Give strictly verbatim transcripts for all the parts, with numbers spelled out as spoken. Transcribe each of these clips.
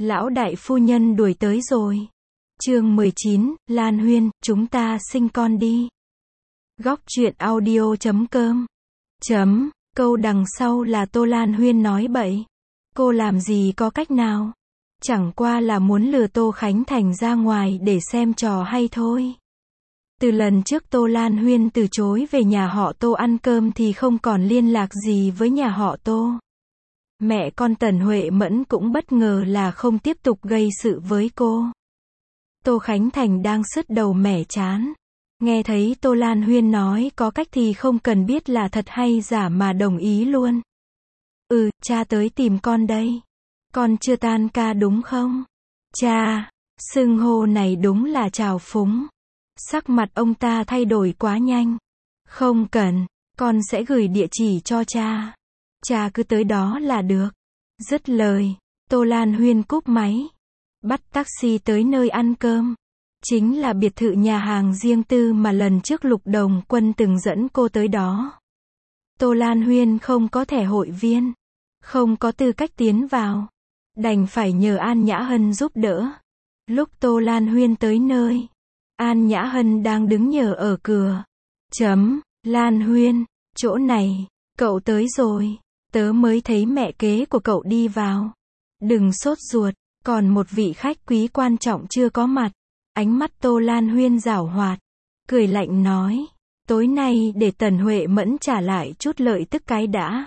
Lão đại phu nhân đuổi tới rồi. Chương mười chín, Lan Huyên, chúng ta sinh con đi. Góc truyện audio chấm com. Chấm, câu đằng sau là Tô Lan Huyên nói bậy. Cô làm gì có cách nào. Chẳng qua là muốn lừa Tô Khánh Thành ra ngoài để xem trò hay thôi. Từ lần trước Tô Lan Huyên từ chối về nhà họ Tô ăn cơm thì không còn liên lạc gì với nhà họ Tô. Mẹ con Tần Huệ Mẫn cũng bất ngờ là không tiếp tục gây sự với cô. Tô Khánh Thành đang sứt đầu mẻ chán. Nghe thấy Tô Lan Huyên nói có cách thì không cần biết là thật hay giả mà đồng ý luôn. Ừ, cha tới tìm con đây. Con chưa tan ca đúng không? Cha, xưng hô này đúng là trào phúng. Sắc mặt ông ta thay đổi quá nhanh. Không cần, con sẽ gửi địa chỉ cho cha. Cha cứ tới đó là được. Dứt lời, Tô Lan Huyên cúp máy. Bắt taxi tới nơi ăn cơm. Chính là biệt thự nhà hàng riêng tư mà lần trước Lục Đồng Quân từng dẫn cô tới đó. Tô Lan Huyên không có thẻ hội viên, không có tư cách tiến vào. Đành phải nhờ An Nhã Hân giúp đỡ. Lúc Tô Lan Huyên tới nơi, An Nhã Hân đang đứng nhờ ở cửa. Chấm, Lan Huyên, chỗ này, cậu tới rồi. Tớ mới thấy mẹ kế của cậu đi vào. Đừng sốt ruột, còn một vị khách quý quan trọng chưa có mặt. Ánh mắt Tô Lan Huyên giảo hoạt, cười lạnh nói, tối nay để Tần Huệ Mẫn trả lại chút lợi tức cái đã.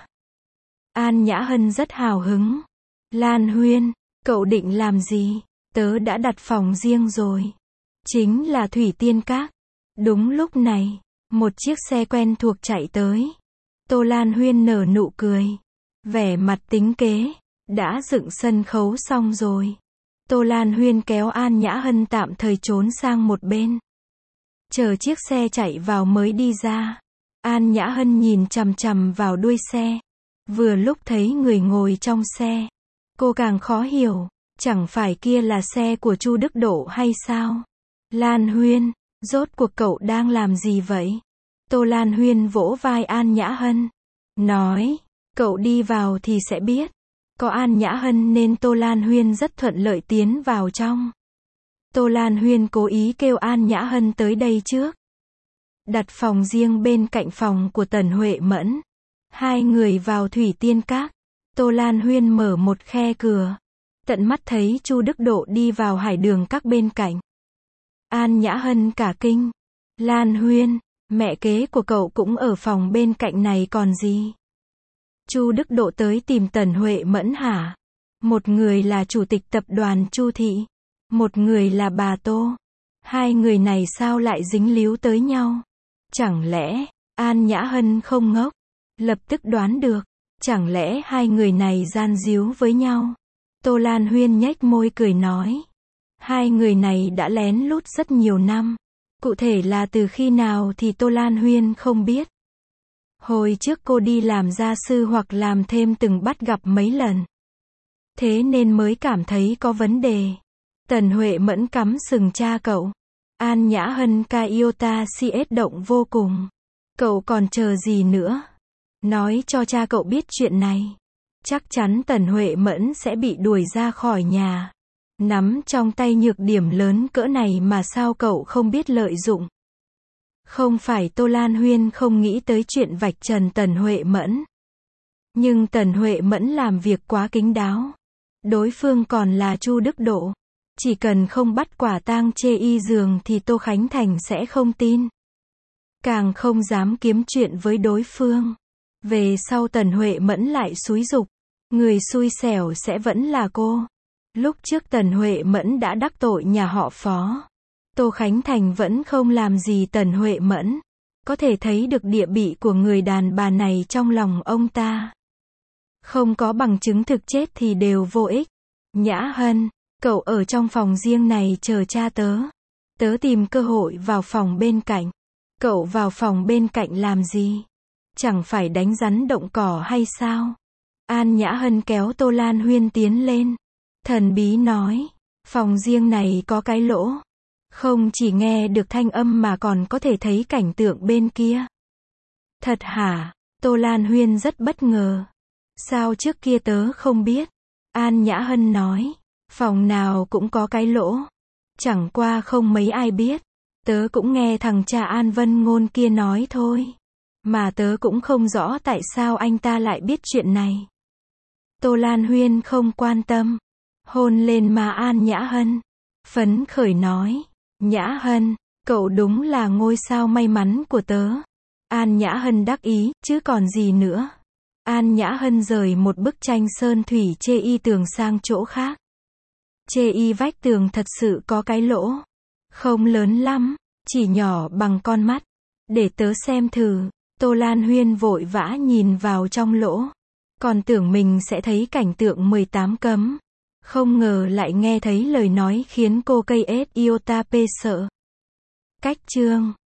An Nhã Hân rất hào hứng. Lan Huyên, cậu định làm gì? Tớ đã đặt phòng riêng rồi. Chính là Thủy Tiên Các. Đúng lúc này, một chiếc xe quen thuộc chạy tới. Tô Lan Huyên nở nụ cười. Vẻ mặt tính kế. Đã dựng sân khấu xong rồi. Tô Lan Huyên kéo An Nhã Hân tạm thời trốn sang một bên. Chờ chiếc xe chạy vào mới đi ra. An Nhã Hân nhìn chằm chằm vào đuôi xe. Vừa lúc thấy người ngồi trong xe. Cô càng khó hiểu. Chẳng phải kia là xe của Chu Đức Độ hay sao? Lan Huyên, rốt cuộc cậu đang làm gì vậy? Tô Lan Huyên vỗ vai An Nhã Hân. Nói, cậu đi vào thì sẽ biết. Có An Nhã Hân nên Tô Lan Huyên rất thuận lợi tiến vào trong. Tô Lan Huyên cố ý kêu An Nhã Hân tới đây trước. Đặt phòng riêng bên cạnh phòng của Tần Huệ Mẫn. Hai người vào Thủy Tiên Các. Tô Lan Huyên mở một khe cửa. Tận mắt thấy Chu Đức Độ đi vào Hải Đường Các bên cạnh. An Nhã Hân cả kinh. Lan Huyên, mẹ kế của cậu cũng ở phòng bên cạnh này còn gì? Chu Đức Độ tới tìm Tần Huệ Mẫn hả? Một người là chủ tịch tập đoàn Chu Thị, một người là bà Tô. Hai người này sao lại dính líu tới nhau? Chẳng lẽ, An Nhã Hân không ngốc, lập tức đoán được, chẳng lẽ hai người này gian díu với nhau? Tô Lan Huyên nhếch môi cười nói, hai người này đã lén lút rất nhiều năm. Cụ thể là từ khi nào thì Tô Lan Huyên không biết. Hồi trước cô đi làm gia sư hoặc làm thêm từng bắt gặp mấy lần. Thế nên mới cảm thấy có vấn đề. Tần Huệ Mẫn cắm sừng cha cậu. An Nhã Hân ca iota cs động vô cùng. Cậu còn chờ gì nữa? Nói cho cha cậu biết chuyện này. Chắc chắn Tần Huệ Mẫn sẽ bị đuổi ra khỏi nhà. Nắm trong tay nhược điểm lớn cỡ này mà sao cậu không biết lợi dụng? Không phải Tô Lan Huyên không nghĩ tới chuyện vạch trần Tần Huệ Mẫn. Nhưng Tần Huệ Mẫn làm việc quá kín đáo. Đối phương còn là Chu Đức Độ. Chỉ cần không bắt quả tang chê y giường thì Tô Khánh Thành sẽ không tin. Càng không dám kiếm chuyện với đối phương. Về sau Tần Huệ Mẫn lại xúi giục. Người xui xẻo sẽ vẫn là cô. Lúc trước Tần Huệ Mẫn đã đắc tội nhà họ Phó. Tô Khánh Thành vẫn không làm gì Tần Huệ Mẫn. Có thể thấy được địa vị của người đàn bà này trong lòng ông ta. Không có bằng chứng thực chết thì đều vô ích. Nhã Hân, cậu ở trong phòng riêng này chờ cha tớ. Tớ tìm cơ hội vào phòng bên cạnh. Cậu vào phòng bên cạnh làm gì? Chẳng phải đánh rắn động cỏ hay sao? An Nhã Hân kéo Tô Lan Huyên tiến lên. Thần bí nói, phòng riêng này có cái lỗ. Không chỉ nghe được thanh âm mà còn có thể thấy cảnh tượng bên kia. Thật hả? Tô Lan Huyên rất bất ngờ. Sao trước kia tớ không biết? An Nhã Hân nói, Phòng nào cũng có cái lỗ. Chẳng qua không mấy ai biết. Tớ cũng nghe thằng cha An Vân Ngôn kia nói thôi. Mà tớ cũng không rõ tại sao anh ta lại biết chuyện này. Tô Lan Huyên không quan tâm. Hôn lên má An Nhã Hân. Phấn khởi nói. Nhã Hân, cậu đúng là ngôi sao may mắn của tớ. An Nhã Hân đắc ý, chứ còn gì nữa. An Nhã Hân rời một bức tranh sơn thủy chê y tường sang chỗ khác. Chê y vách tường thật sự có cái lỗ. Không lớn lắm, chỉ nhỏ bằng con mắt. Để tớ xem thử. Tô Lan Huyên vội vã nhìn vào trong lỗ. Còn tưởng mình sẽ thấy cảnh tượng mười tám cấm. Không ngờ lại nghe thấy lời nói khiến cô cây ết iota p sợ. Cách chương